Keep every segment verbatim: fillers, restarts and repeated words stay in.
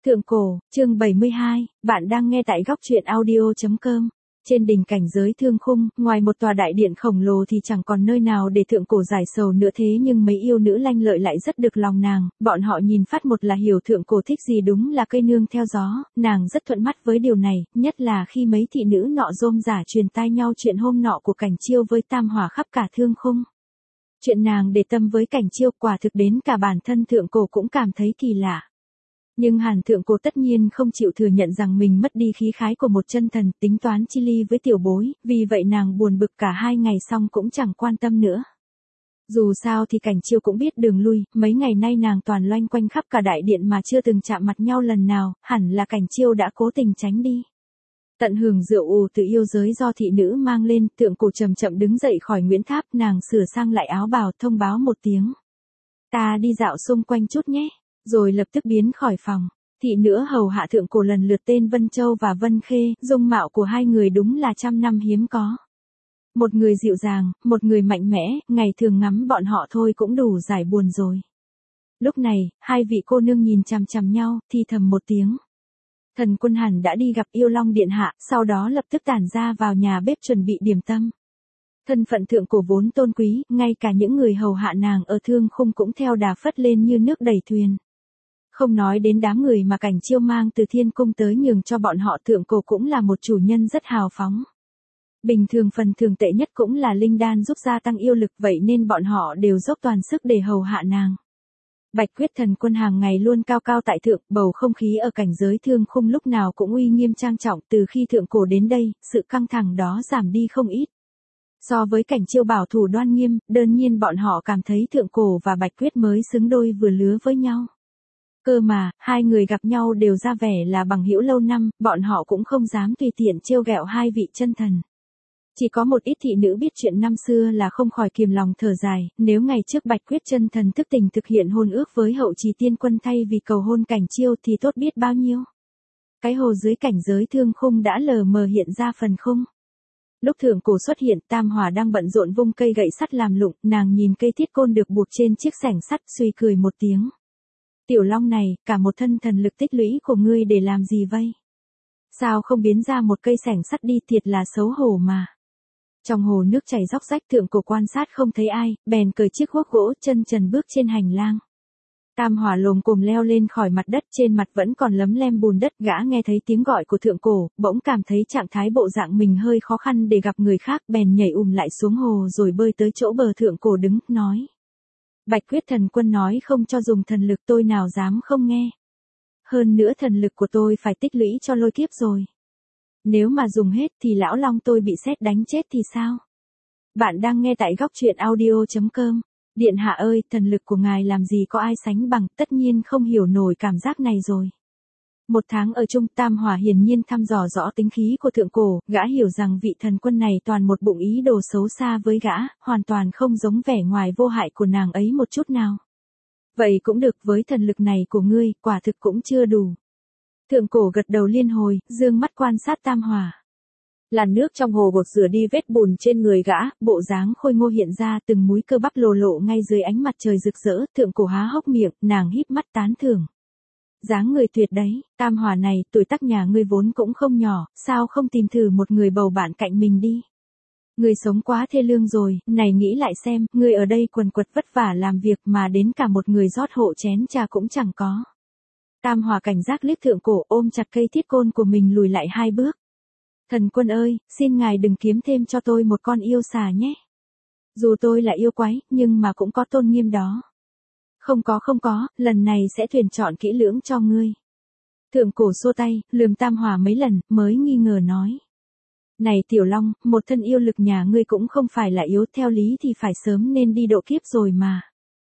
Thượng cổ, chương bảy mươi hai, bạn đang nghe tại góc truyện audio chấm com. Trên đỉnh cảnh giới thương khung, ngoài một tòa đại điện khổng lồ thì chẳng còn nơi nào để thượng cổ giải sầu nữa, thế nhưng mấy yêu nữ lanh lợi lại rất được lòng nàng, bọn họ nhìn phát một là hiểu thượng cổ thích gì, đúng là cây nương theo gió, nàng rất thuận mắt với điều này, nhất là khi mấy thị nữ nọ rôm rả truyền tai nhau chuyện hôm nọ của Cảnh Chiêu với Tam Hỏa khắp cả thương khung. Chuyện nàng để tâm với Cảnh Chiêu quả thực đến cả bản thân thượng cổ cũng cảm thấy kỳ lạ. Nhưng Hàn thượng cổ tất nhiên không chịu thừa nhận rằng mình mất đi khí khái của một chân thần, tính toán chi ly với tiểu bối, vì vậy nàng buồn bực cả hai ngày xong cũng chẳng quan tâm nữa. Dù sao thì Cảnh Chiêu cũng biết đường lui, mấy ngày nay nàng toàn loanh quanh khắp cả đại điện mà chưa từng chạm mặt nhau lần nào, hẳn là Cảnh Chiêu đã cố tình tránh đi. Tận hưởng rượu ù từ yêu giới do thị nữ mang lên, thượng cổ chậm chậm đứng dậy khỏi Nguyễn Tháp, nàng sửa sang lại áo bào thông báo một tiếng. Ta đi dạo xung quanh chút nhé. Rồi lập tức biến khỏi phòng. Thị nữ hầu hạ thượng cổ lần lượt tên Vân Châu và Vân Khê, dung mạo của hai người đúng là trăm năm hiếm có. Một người dịu dàng, một người mạnh mẽ, ngày thường ngắm bọn họ thôi cũng đủ giải buồn rồi. Lúc này, hai vị cô nương nhìn chằm chằm nhau, thì thầm một tiếng. Thần Quân hẳn đã đi gặp Yêu Long điện hạ, sau đó lập tức tản ra vào nhà bếp chuẩn bị điểm tâm. Thân phận thượng cổ vốn tôn quý, ngay cả những người hầu hạ nàng ở thương khung cũng theo đà phất lên như nước đẩy thuyền. Không nói đến đám người mà Cảnh Chiêu mang từ thiên cung tới nhường cho bọn họ, thượng cổ cũng là một chủ nhân rất hào phóng. Bình thường phần thường tệ nhất cũng là linh đan giúp gia tăng yêu lực, vậy nên bọn họ đều dốc toàn sức để hầu hạ nàng. Bạch Quyết Thần Quân hàng ngày luôn cao cao tại thượng, bầu không khí ở cảnh giới thương khung lúc nào cũng uy nghiêm trang trọng, từ khi thượng cổ đến đây, sự căng thẳng đó giảm đi không ít. So với Cảnh Chiêu bảo thủ đoan nghiêm, đơn nhiên bọn họ cảm thấy thượng cổ và Bạch Quyết mới xứng đôi vừa lứa với nhau. Cơ mà, hai người gặp nhau đều ra vẻ là bằng hữu lâu năm, bọn họ cũng không dám tùy tiện trêu ghẹo hai vị chân thần. Chỉ có một ít thị nữ biết chuyện năm xưa là không khỏi kiềm lòng thở dài, nếu ngày trước Bạch Quyết chân thần thức tình thực hiện hôn ước với Hậu Trì Tiên Quân thay vì cầu hôn Cảnh Chiêu thì tốt biết bao nhiêu. Cái hồ dưới cảnh giới thương khung đã lờ mờ hiện ra phần khung. Lúc thượng cổ xuất hiện, Tam Hỏa đang bận rộn vung cây gậy sắt làm lụng, nàng nhìn cây thiết côn được buộc trên chiếc xẻng sắt, suy cười một tiếng. Tiểu Long này, cả một thân thần lực tích lũy của ngươi để làm gì vây? Sao không biến ra một cây xẻng sắt đi, thiệt là xấu hổ mà. Trong hồ nước chảy róc rách, thượng cổ quan sát không thấy ai, bèn cởi chiếc guốc gỗ, chân trần bước trên hành lang. Tam Hỏa lồm cồm leo lên khỏi mặt đất, trên mặt vẫn còn lấm lem bùn đất, gã nghe thấy tiếng gọi của thượng cổ, bỗng cảm thấy trạng thái bộ dạng mình hơi khó khăn để gặp người khác, bèn nhảy ùm lại xuống hồ rồi bơi tới chỗ bờ thượng cổ đứng, nói. Bạch Quyết Thần Quân nói không cho dùng thần lực, tôi nào dám không nghe. Hơn nữa thần lực của tôi phải tích lũy cho lôi kiếp rồi. Nếu mà dùng hết thì lão long tôi bị sét đánh chết thì sao? Bạn đang nghe tại góc truyện audio chấm com. Điện hạ ơi, thần lực của ngài làm gì có ai sánh bằng, tất nhiên không hiểu nổi cảm giác này rồi. Một tháng ở chung, Tam Hỏa hiển nhiên thăm dò rõ tính khí của thượng cổ, gã hiểu rằng vị thần quân này toàn một bụng ý đồ xấu xa với gã, hoàn toàn không giống vẻ ngoài vô hại của nàng ấy một chút nào. Vậy cũng được, với thần lực này của ngươi, quả thực cũng chưa đủ. Thượng cổ gật đầu liên hồi, dương mắt quan sát Tam Hỏa. Làn nước trong hồ gột rửa đi vết bùn trên người gã, bộ dáng khôi ngô hiện ra, từng múi cơ bắp lồ lộ ngay dưới ánh mặt trời rực rỡ, thượng cổ há hốc miệng, nàng híp mắt tán thưởng. Dáng người tuyệt đấy, Tam Hỏa này, tuổi tác nhà ngươi vốn cũng không nhỏ, sao không tìm thử một người bầu bạn cạnh mình đi. Ngươi sống quá thê lương rồi, này nghĩ lại xem, ngươi ở đây quần quật vất vả làm việc mà đến cả một người rót hộ chén trà cũng chẳng có. Tam Hỏa cảnh giác liếc thượng cổ, ôm chặt cây thiết côn của mình lùi lại hai bước. Thần Quân ơi, xin ngài đừng kiếm thêm cho tôi một con yêu xà nhé. Dù tôi là yêu quái, nhưng mà cũng có tôn nghiêm đó. Không có không có, lần này sẽ tuyển chọn kỹ lưỡng cho ngươi. Thượng cổ xua tay, lườm Tam Hỏa mấy lần, mới nghi ngờ nói. Này Tiểu Long, một thân yêu lực nhà ngươi cũng không phải là yếu, theo lý thì phải sớm nên đi độ kiếp rồi mà.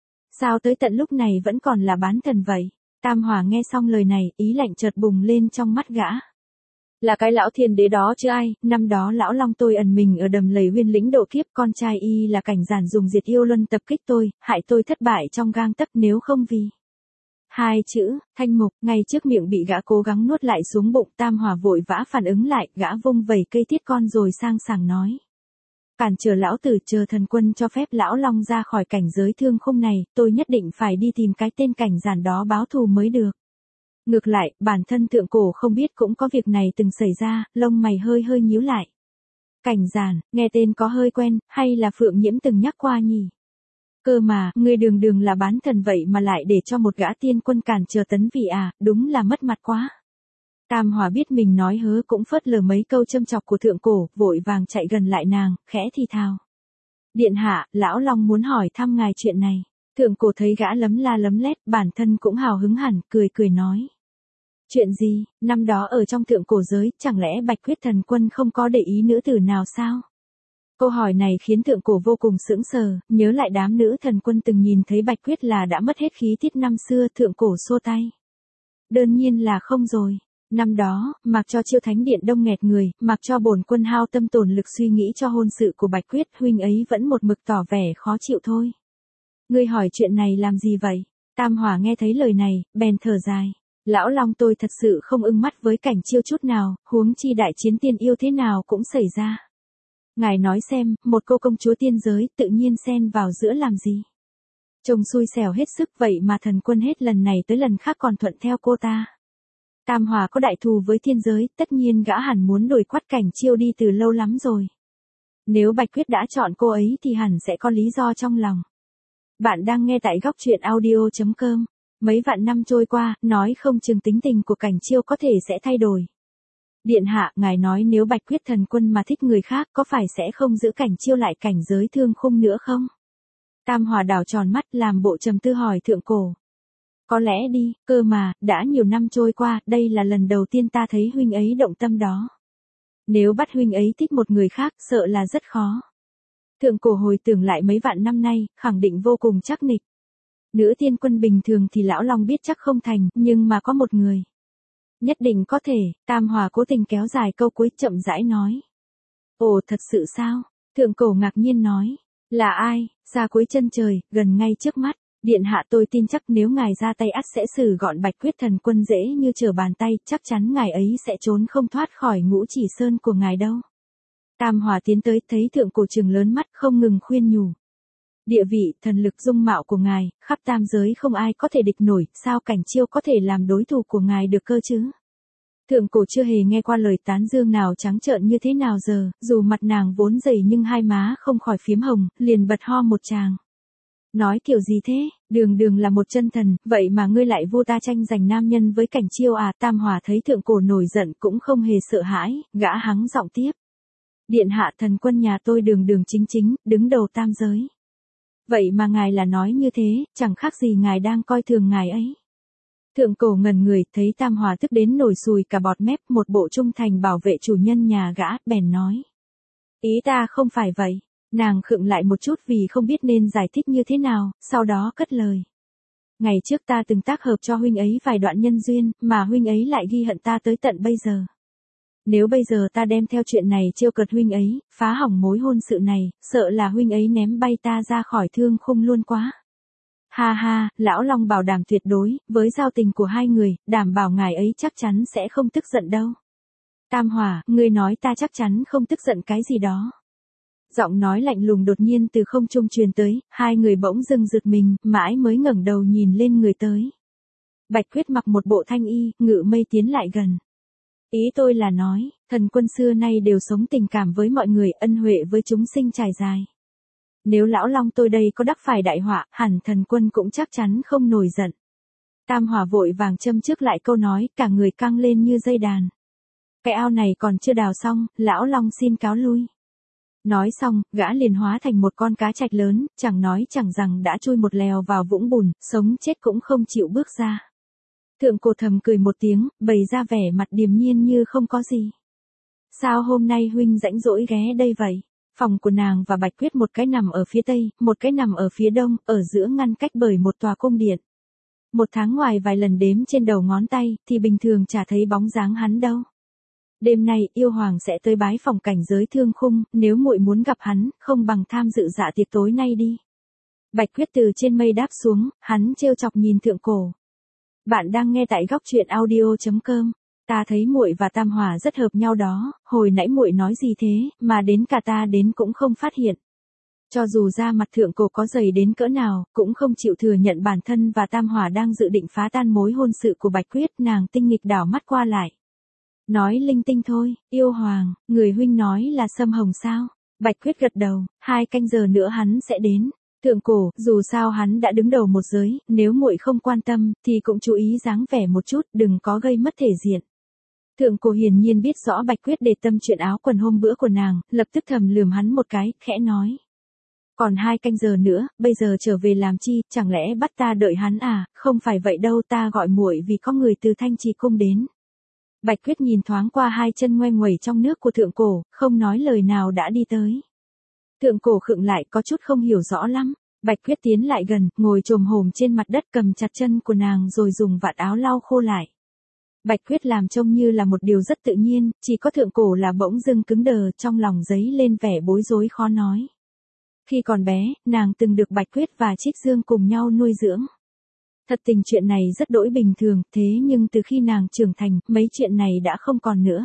Sao tới tận lúc này vẫn còn là bán thần vậy? Tam Hỏa nghe xong lời này, ý lạnh chợt bùng lên trong mắt gã. Là cái lão thiên đế đó chứ ai, năm đó lão long tôi ẩn mình ở đầm lầy huyên lĩnh độ kiếp, con trai y là Cảnh Giản dùng diệt yêu luân tập kích tôi, hại tôi thất bại trong gang tấc, nếu không vì. Hai chữ, thanh mục, ngay trước miệng bị gã cố gắng nuốt lại xuống bụng. Tam Hỏa vội vã phản ứng lại, gã vung vẩy cây thiết con rồi sang sảng nói. Cản trở lão tử, chờ thần quân cho phép lão long ra khỏi cảnh giới thương khung này, tôi nhất định phải đi tìm cái tên Cảnh Giản đó báo thù mới được. Ngược lại, bản thân thượng cổ không biết cũng có việc này từng xảy ra, lông mày hơi hơi nhíu lại. Cảnh Giản, nghe tên có hơi quen, hay là Phượng Nhiễm từng nhắc qua nhỉ? Cơ mà, ngươi đường đường là bán thần vậy mà lại để cho một gã tiên quân cản trở tấn vị à, đúng là mất mặt quá. Tam Hòa biết mình nói hớ cũng phớt lờ mấy câu châm chọc của thượng cổ, vội vàng chạy gần lại nàng, khẽ thì thào. Điện hạ, lão Long muốn hỏi thăm ngài chuyện này. Thượng cổ thấy gã lấm la lấm lét, bản thân cũng hào hứng hẳn, cười cười nói. Chuyện gì, năm đó ở trong thượng cổ giới, chẳng lẽ Bạch Huyết Thần Quân không có để ý nữ tử nào sao? Câu hỏi này khiến thượng cổ vô cùng sững sờ, nhớ lại đám nữ thần quân từng nhìn thấy Bạch Huyết là đã mất hết khí tiết năm xưa, thượng cổ xua tay. Đơn nhiên là không rồi. Năm đó, mặc cho Chiêu Thánh Điện đông nghẹt người, mặc cho bổn quân hao tâm tổn lực suy nghĩ cho hôn sự của Bạch Huyết, huynh ấy vẫn một mực tỏ vẻ khó chịu thôi. Ngươi hỏi chuyện này làm gì vậy? Tam Hòa nghe thấy lời này, bèn thở dài. Lão Long tôi thật sự không ưng mắt với cảnh Chiêu chút nào, huống chi đại chiến tiên yêu thế nào cũng xảy ra. Ngài nói xem, một cô công chúa tiên giới tự nhiên xen vào giữa làm gì? Trông xui xẻo hết sức vậy mà thần quân hết lần này tới lần khác còn thuận theo cô ta. Tam Hòa có đại thù với thiên giới, tất nhiên gã hẳn muốn đuổi quát cảnh Chiêu đi từ lâu lắm rồi. Nếu Bạch Huyết đã chọn cô ấy thì hẳn sẽ có lý do trong lòng. Bạn đang nghe tại góc truyện audio chấm com. Mấy vạn năm trôi qua, nói không chừng tính tình của cảnh Chiêu có thể sẽ thay đổi. Điện hạ, ngài nói nếu Bạch Huyết Thần Quân mà thích người khác có phải sẽ không giữ cảnh Chiêu lại cảnh giới thương khung nữa không? Tam Hòa đảo tròn mắt làm bộ trầm tư hỏi thượng cổ. Có lẽ đi, cơ mà, đã nhiều năm trôi qua, đây là lần đầu tiên ta thấy huynh ấy động tâm đó. Nếu bắt huynh ấy thích một người khác, sợ là rất khó. Thượng cổ hồi tưởng lại mấy vạn năm nay, khẳng định vô cùng chắc nịch. Nữ tiên quân bình thường thì lão Long biết chắc không thành, nhưng mà có một người. Nhất định có thể, Tam Hòa cố tình kéo dài câu cuối chậm rãi nói. Ồ thật sự sao? Thượng cổ ngạc nhiên nói. Là ai? Xa cuối chân trời, gần ngay trước mắt. Điện hạ tôi tin chắc nếu ngài ra tay ắt sẽ xử gọn Bạch Huyết Thần Quân dễ như trở bàn tay, chắc chắn ngài ấy sẽ trốn không thoát khỏi ngũ chỉ sơn của ngài đâu. Tam Hòa tiến tới thấy thượng cổ trừng lớn mắt không ngừng khuyên nhủ. Địa vị, thần lực dung mạo của ngài, khắp tam giới không ai có thể địch nổi, sao cảnh Chiêu có thể làm đối thủ của ngài được cơ chứ? Thượng cổ chưa hề nghe qua lời tán dương nào trắng trợn như thế nào giờ, dù mặt nàng vốn dày nhưng hai má không khỏi phiếm hồng, liền bật ho một tràng. Nói kiểu gì thế, đường đường là một chân thần, vậy mà ngươi lại vô ta tranh giành nam nhân với cảnh Chiêu à? Tam Hòa thấy thượng cổ nổi giận cũng không hề sợ hãi, gã hắng giọng tiếp. Điện hạ, thần quân nhà tôi đường đường chính chính, đứng đầu tam giới. Vậy mà ngài là nói như thế, chẳng khác gì ngài đang coi thường ngài ấy. Thượng cổ ngẩn người, thấy Tam Hòa tức đến nổi sùi cả bọt mép, một bộ trung thành bảo vệ chủ nhân nhà gã, bèn nói. Ý ta không phải vậy. Nàng khựng lại một chút vì không biết nên giải thích như thế nào, sau đó cất lời. Ngày trước ta từng tác hợp cho huynh ấy vài đoạn nhân duyên, mà huynh ấy lại ghi hận ta tới tận bây giờ. Nếu bây giờ ta đem theo chuyện này trêu cợt huynh ấy, phá hỏng mối hôn sự này, sợ là huynh ấy ném bay ta ra khỏi thương khung luôn quá. Ha ha, lão Long bảo đảm tuyệt đối, với giao tình của hai người, đảm bảo ngài ấy chắc chắn sẽ không tức giận đâu. Tam Hòa, ngươi nói ta chắc chắn không tức giận cái gì đó. Giọng nói lạnh lùng đột nhiên từ không trung truyền tới, hai người bỗng dưng giật mình, mãi mới ngẩng đầu nhìn lên người tới. Bạch Huyết mặc một bộ thanh y, ngự mây tiến lại gần. Ý tôi là nói, thần quân xưa nay đều sống tình cảm với mọi người, ân huệ với chúng sinh trải dài. Nếu lão Long tôi đây có đắc phải đại họa, hẳn thần quân cũng chắc chắn không nổi giận. Tam Hòa vội vàng châm trước lại câu nói, cả người căng lên như dây đàn. Cái ao này còn chưa đào xong, lão Long xin cáo lui. Nói xong, gã liền hóa thành một con cá trạch lớn, chẳng nói chẳng rằng đã chui một lèo vào vũng bùn, sống chết cũng không chịu bước ra. Thượng cổ thầm cười một tiếng, bày ra vẻ mặt điềm nhiên như không có gì. Sao hôm nay huynh rãnh rỗi ghé đây vậy? Phòng của nàng và Bạch Huyết một cái nằm ở phía tây, một cái nằm ở phía đông, ở giữa ngăn cách bởi một tòa cung điện. Một tháng ngoài vài lần đếm trên đầu ngón tay, thì bình thường chả thấy bóng dáng hắn đâu. Đêm nay, yêu hoàng sẽ tới bái phòng cảnh giới thương khung, nếu muội muốn gặp hắn, không bằng tham dự dạ tiệc tối nay đi. Bạch Huyết từ trên mây đáp xuống, hắn trêu chọc nhìn thượng cổ. Bạn đang nghe tại góc truyện audio chấm com. Ta thấy muội và Tam Hòa rất hợp nhau đó, hồi nãy muội nói gì thế, mà đến cả ta đến cũng không phát hiện. Cho dù da mặt thượng cổ có dày đến cỡ nào, cũng không chịu thừa nhận bản thân và Tam Hỏa đang dự định phá tan mối hôn sự của Bạch Quyết, nàng tinh nghịch đảo mắt qua lại. Nói linh tinh thôi, yêu hoàng, người huynh nói là Sâm Hồng sao? Bạch Quyết gật đầu, hai canh giờ nữa hắn sẽ đến. Thượng cổ, dù sao hắn đã đứng đầu một giới, nếu muội không quan tâm, thì cũng chú ý dáng vẻ một chút, đừng có gây mất thể diện. Thượng cổ hiển nhiên biết rõ Bạch Quyết để tâm chuyện áo quần hôm bữa của nàng, lập tức thầm lườm hắn một cái, khẽ nói. Còn hai canh giờ nữa, bây giờ trở về làm chi, chẳng lẽ bắt ta đợi hắn à, không phải vậy đâu, ta gọi muội vì có người từ Thanh Trì cung đến. Bạch Quyết nhìn thoáng qua hai chân ngoe nguẩy trong nước của thượng cổ, không nói lời nào đã đi tới. Thượng cổ khựng lại, có chút không hiểu rõ lắm. Bạch Quyết tiến lại gần, ngồi chồm hổm trên mặt đất, cầm chặt chân của nàng rồi dùng vạt áo lau khô lại. Bạch Quyết làm trông như là một điều rất tự nhiên, chỉ có thượng cổ là bỗng dưng cứng đờ, trong lòng dấy lên vẻ bối rối khó nói. Khi còn bé, nàng từng được Bạch Quyết và Trích Dương cùng nhau nuôi dưỡng. Thật tình chuyện này rất đỗi bình thường, thế nhưng từ khi nàng trưởng thành, mấy chuyện này đã không còn nữa.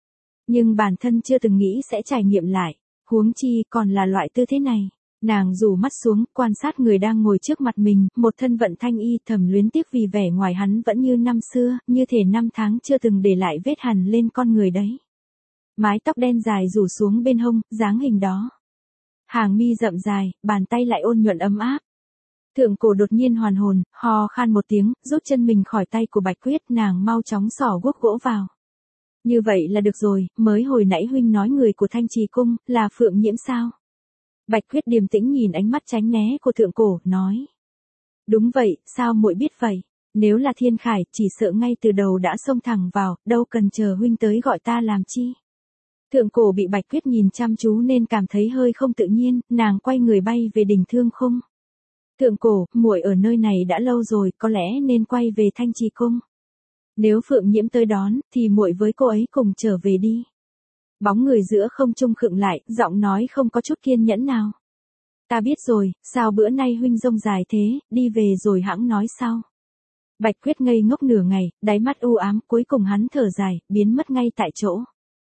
Nhưng bản thân chưa từng nghĩ sẽ trải nghiệm lại, huống chi còn là loại tư thế này. Nàng rủ mắt xuống, quan sát người đang ngồi trước mặt mình, một thân vận thanh y, thầm luyến tiếc vì vẻ ngoài hắn vẫn như năm xưa, như thể năm tháng chưa từng để lại vết hằn lên con người đấy. Mái tóc đen dài rủ xuống bên hông, dáng hình đó. Hàng mi rậm dài, bàn tay lại ôn nhuận ấm áp. Thượng cổ đột nhiên hoàn hồn, hò khan một tiếng, rút chân mình khỏi tay của Bạch Quyết, nàng mau chóng xỏ guốc gỗ vào. Như vậy là được rồi, mới hồi nãy huynh nói người của Thanh Trì cung là Phượng Nhiễm sao? Bạch Quyết điềm tĩnh nhìn ánh mắt tránh né của thượng cổ, nói. Đúng vậy, sao muội biết vậy? Nếu là Thiên Khải, chỉ sợ ngay từ đầu đã xông thẳng vào, đâu cần chờ huynh tới gọi ta làm chi. Thượng cổ bị Bạch Quyết nhìn chăm chú nên cảm thấy hơi không tự nhiên, nàng quay người bay về đỉnh Thương Khung. Thượng cổ, muội ở nơi này đã lâu rồi, có lẽ nên quay về Thanh Trì cung. Nếu Phượng Nhiễm tới đón, thì muội với cô ấy cùng trở về đi. Bóng người giữa không trung khựng lại, giọng nói không có chút kiên nhẫn nào. Ta biết rồi, sao bữa nay huynh rông dài thế, đi về rồi hẵng nói sau. Bạch Quyết ngây ngốc nửa ngày, đáy mắt u ám, cuối cùng hắn thở dài, biến mất ngay tại chỗ.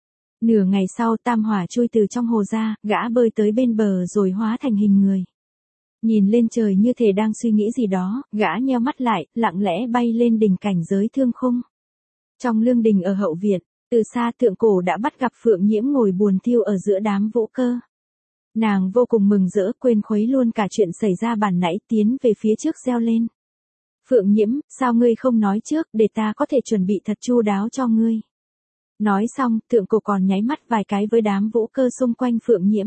Nửa ngày sau Tam Hỏa chui từ trong hồ ra, gã bơi tới bên bờ rồi hóa thành hình người. Nhìn lên trời như thể đang suy nghĩ gì đó, gã nheo mắt lại, lặng lẽ bay lên đỉnh cảnh giới Thương Khung. Trong lương đình ở hậu viện, từ xa thượng cổ đã bắt gặp Phượng Nhiễm ngồi buồn thiêu ở giữa đám vũ cơ. Nàng vô cùng mừng rỡ, quên khuấy luôn cả chuyện xảy ra bản nãy, tiến về phía trước reo lên. Phượng Nhiễm, sao ngươi không nói trước, để ta có thể chuẩn bị thật chu đáo cho ngươi. Nói xong, thượng cổ còn nháy mắt vài cái với đám vũ cơ xung quanh Phượng Nhiễm.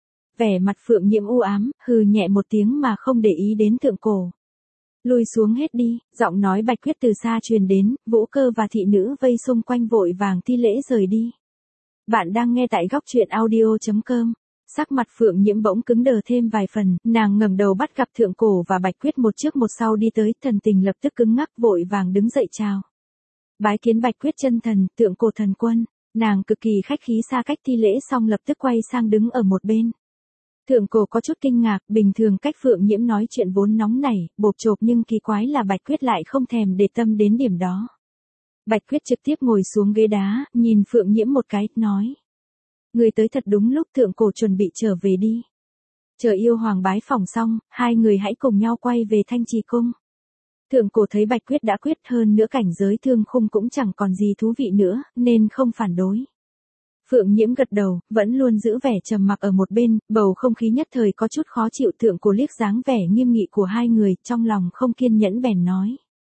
Vẻ mặt Phượng Nhiễm u ám, hừ nhẹ một tiếng mà không để ý đến thượng cổ. Lùi xuống hết đi, giọng nói Bạch Quyết từ xa truyền đến, vũ cơ và thị nữ vây xung quanh vội vàng thi lễ rời đi. Bạn đang nghe tại góc truyện audio chấm com. Sắc mặt Phượng Nhiễm bỗng cứng đờ thêm vài phần, nàng ngẩng đầu bắt gặp thượng cổ và Bạch Quyết một trước một sau đi tới, thần tình lập tức cứng ngắc, vội vàng đứng dậy chào. Bái kiến Bạch Quyết chân thần, thượng cổ thần quân. Nàng cực kỳ khách khí xa cách thi lễ xong lập tức quay sang đứng ở một bên. Thượng cổ có chút kinh ngạc, bình thường cách Phượng Nhiễm nói chuyện vốn nóng nảy, bộp chộp, nhưng kỳ quái là Bạch Quyết lại không thèm để tâm đến điểm đó. Bạch Quyết trực tiếp ngồi xuống ghế đá, nhìn Phượng Nhiễm một cái, nói. Người tới thật đúng lúc, thượng cổ chuẩn bị trở về đi. Chờ yêu hoàng bái phỏng xong, hai người hãy cùng nhau quay về Thanh Trì cung. Thượng cổ thấy Bạch Quyết đã quyết, hơn nữa cảnh giới Thương Khung cũng chẳng còn gì thú vị nữa, nên không phản đối. Phượng Nhiễm gật đầu, vẫn luôn giữ vẻ trầm mặc ở một bên, bầu không khí nhất thời có chút khó chịu. Thượng cổ liếc dáng vẻ nghiêm nghị của hai người, trong lòng không kiên nhẫn bèn nói.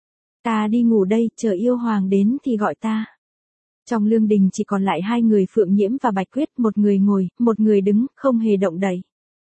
Ta đi ngủ đây, chờ yêu hoàng đến thì gọi ta. Trong lương đình chỉ còn lại hai người Phượng Nhiễm và Bạch Quyết, một người ngồi, một người đứng, không hề động đậy.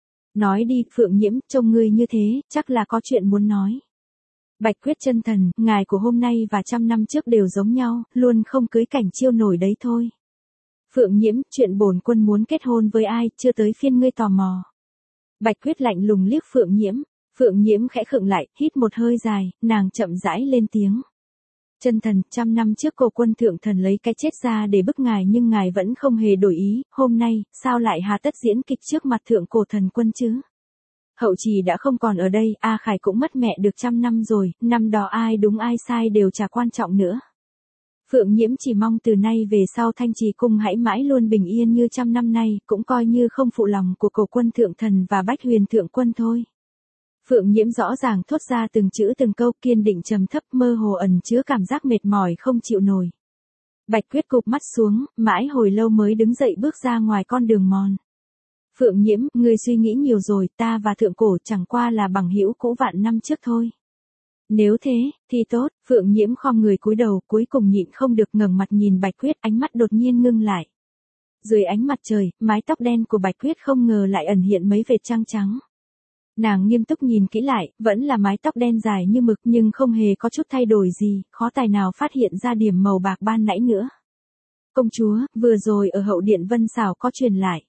Nói đi, Phượng Nhiễm, trông ngươi như thế, chắc là có chuyện muốn nói. Bạch Quyết chân thần, ngài của hôm nay và trăm năm trước đều giống nhau, luôn không cưới cảnh chiêu nổi đấy thôi. Phượng Nhiễm, chuyện bổn quân muốn kết hôn với ai, chưa tới phiên ngươi tò mò. Bạch Quyết lạnh lùng liếc Phượng Nhiễm, Phượng Nhiễm khẽ khựng lại, hít một hơi dài, nàng chậm rãi lên tiếng. Chân thần, trăm năm trước cổ quân thượng thần lấy cái chết ra để bức ngài nhưng ngài vẫn không hề đổi ý, hôm nay, sao lại hà tất diễn kịch trước mặt thượng cổ thần quân chứ? Hậu trì đã không còn ở đây, A Khải cũng mất mẹ được trăm năm rồi, năm đó ai đúng ai sai đều chả quan trọng nữa. Phượng Nhiễm chỉ mong từ nay về sau Thanh Trì cung hãy mãi luôn bình yên như trăm năm nay, cũng coi như không phụ lòng của Cổ Quân thượng thần và Bách Huyền thượng quân thôi. Phượng Nhiễm rõ ràng thốt ra từng chữ từng câu, kiên định trầm thấp, mơ hồ ẩn chứa cảm giác mệt mỏi không chịu nổi. Bạch Quyết cụp mắt xuống, mãi hồi lâu mới đứng dậy bước ra ngoài con đường mòn. Phượng Nhiễm, ngươi suy nghĩ nhiều rồi, ta và thượng cổ chẳng qua là bằng hữu cũ vạn năm trước thôi. Nếu thế, thì tốt. Phượng Nhiễm khom người cúi đầu, cuối cùng nhịn không được ngẩng mặt nhìn Bạch Quyết, ánh mắt đột nhiên ngưng lại. Dưới ánh mặt trời, mái tóc đen của Bạch Quyết không ngờ lại ẩn hiện mấy vệt trăng trắng. Nàng nghiêm túc nhìn kỹ lại, vẫn là mái tóc đen dài như mực nhưng không hề có chút thay đổi gì, khó tài nào phát hiện ra điểm màu bạc ban nãy nữa. Công chúa, vừa rồi ở hậu điện Vân Xảo có truyền lại.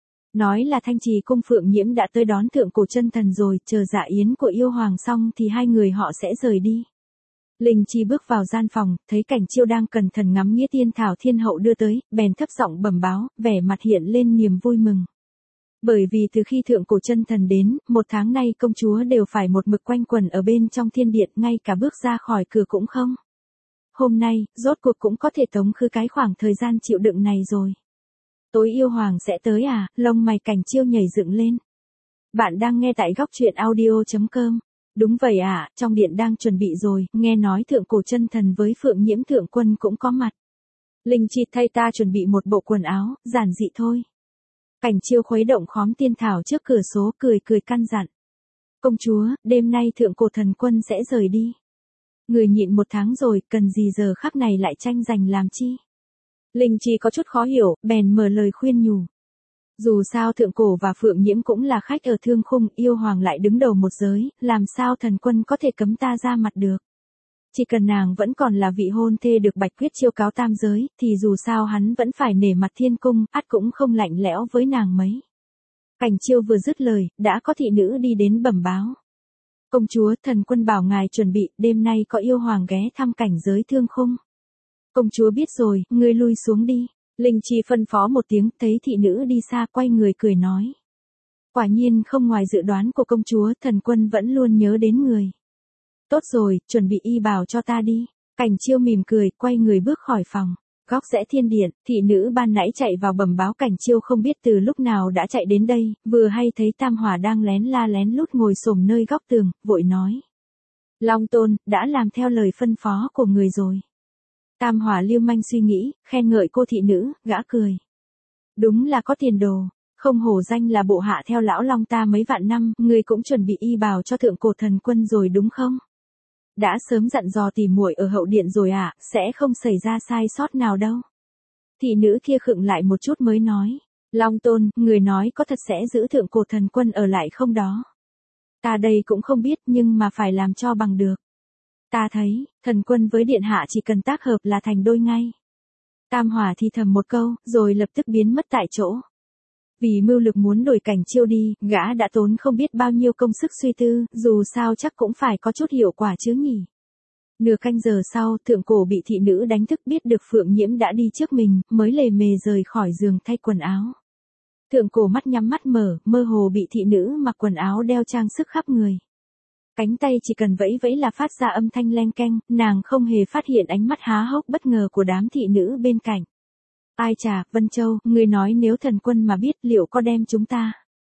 Nói là Thanh Trì cung Phượng Nhiễm đã tới đón thượng cổ chân thần rồi, chờ dạ yến của yêu hoàng xong thì hai người họ sẽ rời đi. Linh Chi bước vào gian phòng, thấy Cảnh Chiêu đang cẩn thận ngắm nghĩa tiên thảo thiên hậu đưa tới, bèn thấp giọng bẩm báo, vẻ mặt hiện lên niềm vui mừng. Bởi vì từ khi thượng cổ chân thần đến, một tháng nay công chúa đều phải một mực quanh quẩn ở bên trong thiên điện, ngay cả bước ra khỏi cửa cũng không. Hôm nay, rốt cuộc cũng có thể tống khứ cái khoảng thời gian chịu đựng này rồi. Tối yêu hoàng sẽ tới à, lông mày Cảnh Chiêu nhảy dựng lên. Bạn đang nghe tại góc truyện audio chấm com. Đúng vậy à, trong điện đang chuẩn bị rồi, nghe nói thượng cổ chân thần với Phượng Nhiễm thượng quân cũng có mặt. Linh Chi thay ta chuẩn bị một bộ quần áo, giản dị thôi. Cảnh Chiêu khuấy động khóm tiên thảo trước cửa sổ, cười cười căn dặn. Công chúa, đêm nay thượng cổ thần quân sẽ rời đi. Người nhịn một tháng rồi, cần gì giờ khắc này lại tranh giành làm chi? Linh Chi có chút khó hiểu, bèn mở lời khuyên nhủ. Dù sao thượng cổ và Phượng Nhiễm cũng là khách ở thương khung, yêu hoàng lại đứng đầu một giới, làm sao thần quân có thể cấm ta ra mặt được. Chỉ cần nàng vẫn còn là vị hôn thê được Bạch Quyết chiêu cáo tam giới, thì dù sao hắn vẫn phải nể mặt thiên cung, ắt cũng không lạnh lẽo với nàng mấy. Cảnh Chiêu vừa dứt lời, đã có thị nữ đi đến bẩm báo. Công chúa, thần quân bảo ngài chuẩn bị, đêm nay có yêu hoàng ghé thăm cảnh giới thương khung. Công chúa biết rồi, ngươi lui xuống đi. Linh Chi phân phó một tiếng, thấy thị nữ đi xa, quay người cười nói. Quả nhiên không ngoài dự đoán của công chúa, thần quân vẫn luôn nhớ đến người. Tốt rồi, chuẩn bị y bào cho ta đi. Cảnh Chiêu mỉm cười, quay người bước khỏi phòng. Góc rẽ thiên điện, thị nữ ban nãy chạy vào bẩm báo Cảnh Chiêu không biết từ lúc nào đã chạy đến đây, vừa hay thấy Tam Hỏa đang lén la lén lút ngồi xổm nơi góc tường, vội nói. Long Tôn, đã làm theo lời phân phó của người rồi. Tam Hỏa lưu manh suy nghĩ, khen ngợi cô thị nữ, gã cười. Đúng là có tiền đồ, không hổ danh là bộ hạ theo lão Long ta mấy vạn năm, người cũng chuẩn bị y bào cho thượng cổ thần quân rồi đúng không? Đã sớm dặn dò tỉ muội ở hậu điện rồi à, sẽ không xảy ra sai sót nào đâu. Thị nữ kia khựng lại một chút mới nói. Long Tôn, người nói có thật sẽ giữ thượng cổ thần quân ở lại không đó? Ta đây cũng không biết nhưng mà phải làm cho bằng được. Ta thấy, thần quân với điện hạ chỉ cần tác hợp là thành đôi ngay. Tam Hỏa thì thầm một câu, rồi lập tức biến mất tại chỗ. Vì mưu lực muốn đổi Cảnh Chiêu đi, gã đã tốn không biết bao nhiêu công sức suy tư, dù sao chắc cũng phải có chút hiệu quả chứ nhỉ. Nửa canh giờ sau, thượng cổ bị thị nữ đánh thức biết được Phượng Nhiễm đã đi trước mình, mới lề mề rời khỏi giường thay quần áo. Thượng cổ mắt nhắm mắt mở, mơ hồ bị thị nữ mặc quần áo đeo trang sức khắp người. Cánh tay chỉ cần vẫy vẫy là phát ra âm thanh leng keng, nàng không hề phát hiện ánh mắt há hốc bất ngờ của đám thị nữ bên cạnh. Ai chà, Vân Châu, người nói nếu thần quân mà biết liệu có đem chúng ta.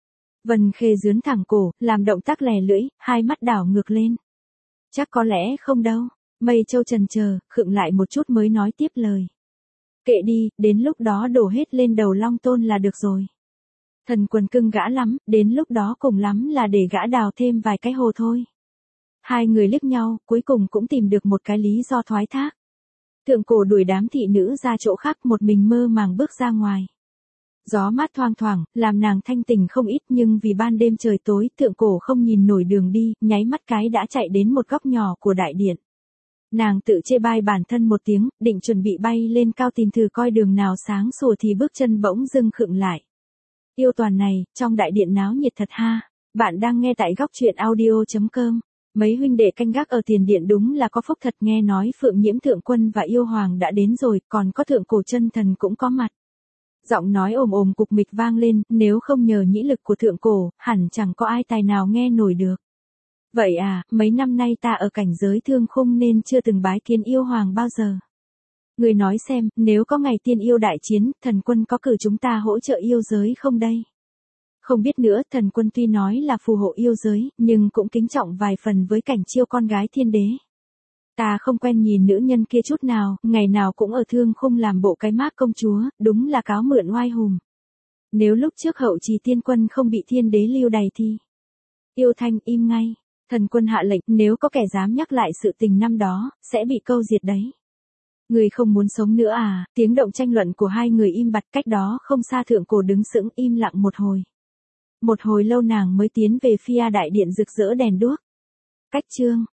Vân Khê dướn thẳng cổ, làm động tác lè lưỡi, hai mắt đảo ngược lên. Chắc có lẽ không đâu. Mây Châu trần chờ, khựng lại một chút mới nói tiếp lời. Kệ đi, đến lúc đó đổ hết lên đầu Long Tôn là được rồi. Thần quân cưng gã lắm, đến lúc đó cùng lắm là để gã đào thêm vài cái hồ thôi. Hai người liếc nhau, cuối cùng cũng tìm được một cái lý do thoái thác. Thượng cổ đuổi đám thị nữ ra chỗ khác, một mình mơ màng bước ra ngoài. Gió mát thoang thoảng, làm nàng thanh tỉnh không ít, nhưng vì ban đêm trời tối, thượng cổ không nhìn nổi đường đi, nháy mắt cái đã chạy đến một góc nhỏ của đại điện. Nàng tự chê bai bản thân một tiếng, định chuẩn bị bay lên cao tìm thử coi đường nào sáng sủa thì bước chân bỗng dưng khựng lại. Yêu toàn này, trong đại điện náo nhiệt thật ha. Bạn đang nghe tại góc truyện audio chấm com. Mấy huynh đệ canh gác ở tiền điện đúng là có phúc thật, nghe nói Phượng Nhiễm thượng quân và yêu hoàng đã đến rồi, còn có thượng cổ chân thần cũng có mặt. Giọng nói ồm ồm cục mịch vang lên, nếu không nhờ nhĩ lực của thượng cổ, hẳn chẳng có ai tài nào nghe nổi được. Vậy à, mấy năm nay ta ở cảnh giới thương khung nên chưa từng bái kiến yêu hoàng bao giờ. Người nói xem, nếu có ngày tiên yêu đại chiến, thần quân có cử chúng ta hỗ trợ yêu giới không đây? Không biết nữa, thần quân tuy nói là phù hộ yêu giới, nhưng cũng kính trọng vài phần với Cảnh Chiêu con gái thiên đế. Ta không quen nhìn nữ nhân kia chút nào, ngày nào cũng ở thương khung làm bộ cái mác công chúa, đúng là cáo mượn oai hùng. Nếu lúc trước hậu trì tiên quân không bị thiên đế lưu đày thì... Yêu Thanh im ngay, thần quân hạ lệnh, nếu có kẻ dám nhắc lại sự tình năm đó, sẽ bị câu diệt đấy. Người không muốn sống nữa à? Tiếng động tranh luận của hai người im bặt, cách đó không xa thượng cổ đứng sững im lặng một hồi. Một hồi lâu nàng mới tiến về Phia đại điện rực rỡ đèn đuốc. Cách chương